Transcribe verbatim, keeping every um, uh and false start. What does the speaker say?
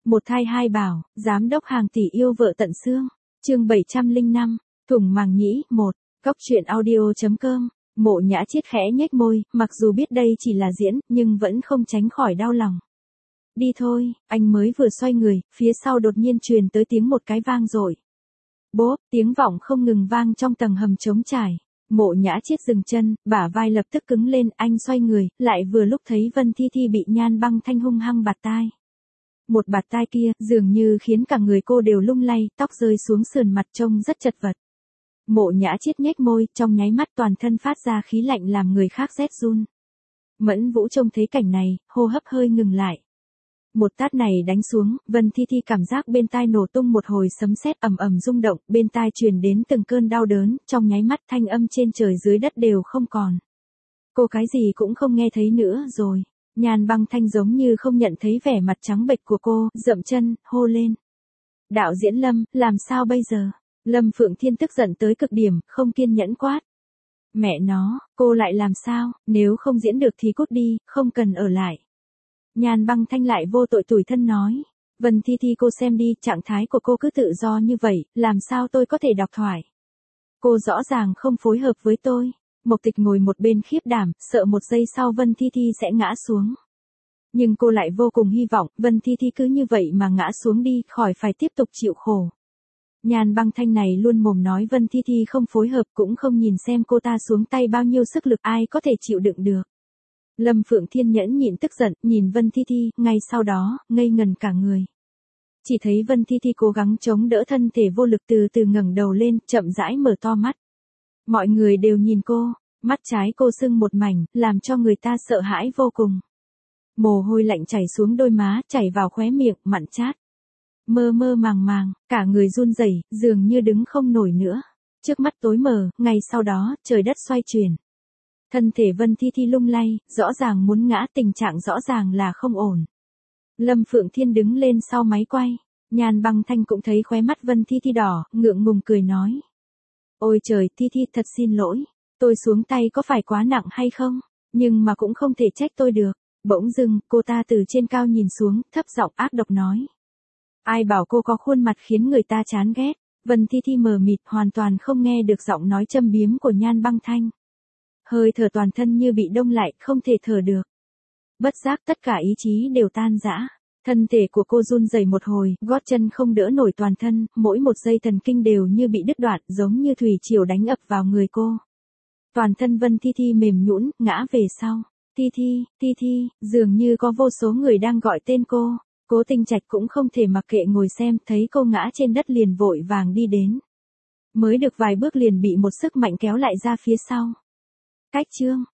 Một thai hai bảo, giám đốc hàng tỷ yêu vợ tận xương. Chương bảy trăm lẻ năm, thủng màng nhĩ, một. Cóc truyện audio chấm com. Mộ Nhã Chiết khẽ nhếch môi, mặc dù biết đây chỉ là diễn, nhưng vẫn không tránh khỏi đau lòng. Đi thôi, anh mới vừa xoay người, phía sau đột nhiên truyền tới tiếng một cái vang dội. Bốp, tiếng vọng không ngừng vang trong tầng hầm trống trải. Mộ Nhã Chiết dừng chân, bả vai lập tức cứng lên, anh xoay người, lại vừa lúc thấy Vân Thi Thi bị Nhan Băng Thanh hung hăng bạt tai. Một bạt tai kia, dường như khiến cả người cô đều lung lay, tóc rơi xuống sườn mặt trông rất chật vật. Mộ Nhã Chiết nhếch môi, trong nháy mắt toàn thân phát ra khí lạnh làm người khác rét run. Mẫn Vũ trông thấy cảnh này, hô hấp hơi ngừng lại. Một tát này đánh xuống, Vân Thi Thi cảm giác bên tai nổ tung một hồi sấm sét ầm ầm rung động, bên tai truyền đến từng cơn đau đớn, trong nháy mắt thanh âm trên trời dưới đất đều không còn. Cô cái gì cũng không nghe thấy nữa rồi. Nhan Băng Thanh giống như không nhận thấy vẻ mặt trắng bệch của cô, dậm chân, hô lên. Đạo diễn Lâm, làm sao bây giờ? Lâm Phượng Thiên tức giận tới cực điểm, không kiên nhẫn quát. Mẹ nó, cô lại làm sao, nếu không diễn được thì cút đi, không cần ở lại. Nhan Băng Thanh lại vô tội tủi thân nói. Vân Thi Thi cô xem đi, trạng thái của cô cứ tự do như vậy, làm sao tôi có thể đọc thoại. Cô rõ ràng không phối hợp với tôi. Mộc Tịch ngồi một bên khiếp đảm, sợ một giây sau Vân Thi Thi sẽ ngã xuống. Nhưng cô lại vô cùng hy vọng, Vân Thi Thi cứ như vậy mà ngã xuống đi, khỏi phải tiếp tục chịu khổ. Nhan Băng Thanh này luôn mồm nói Vân Thi Thi không phối hợp, cũng không nhìn xem cô ta xuống tay bao nhiêu sức lực, ai có thể chịu đựng được. Lâm Phượng Thiên nhẫn nhịn tức giận, nhìn Vân Thi Thi, ngay sau đó, ngây ngần cả người. Chỉ thấy Vân Thi Thi cố gắng chống đỡ thân thể vô lực từ từ ngẩng đầu lên, chậm rãi mở to mắt. Mọi người đều nhìn cô, mắt trái cô sưng một mảnh, làm cho người ta sợ hãi vô cùng. Mồ hôi lạnh chảy xuống đôi má, chảy vào khóe miệng, mặn chát. Mơ mơ màng màng, cả người run rẩy, dường như đứng không nổi nữa. Trước mắt tối mờ, ngay sau đó, trời đất xoay chuyển. Thân thể Vân Thi Thi lung lay, rõ ràng muốn ngã, tình trạng rõ ràng là không ổn. Lâm Phượng Thiên đứng lên sau máy quay. Nhan Băng Thanh cũng thấy khóe mắt Vân Thi Thi đỏ, ngượng ngùng cười nói. Ôi trời, Thi Thi thật xin lỗi. Tôi xuống tay có phải quá nặng hay không? Nhưng mà cũng không thể trách tôi được. Bỗng dưng, cô ta từ trên cao nhìn xuống, thấp giọng ác độc nói. Ai bảo cô có khuôn mặt khiến người ta chán ghét. Vân Thi Thi mờ mịt, hoàn toàn không nghe được giọng nói châm biếm của Nhan Băng Thanh. Hơi thở toàn thân như bị đông lại, không thể thở được. Bất giác tất cả ý chí đều tan rã. Thân thể của cô run rẩy một hồi, gót chân không đỡ nổi toàn thân, mỗi một dây thần kinh đều như bị đứt đoạn, giống như thủy triều đánh ập vào người cô. Toàn thân Vân Thi Thi mềm nhũn, ngã về sau. Thi Thi, Thi Thi, dường như có vô số người đang gọi tên cô. Cố Tinh Trạch cũng không thể mặc kệ ngồi xem, thấy cô ngã trên đất liền vội vàng đi đến. Mới được vài bước liền bị một sức mạnh kéo lại ra phía sau. Cách chương.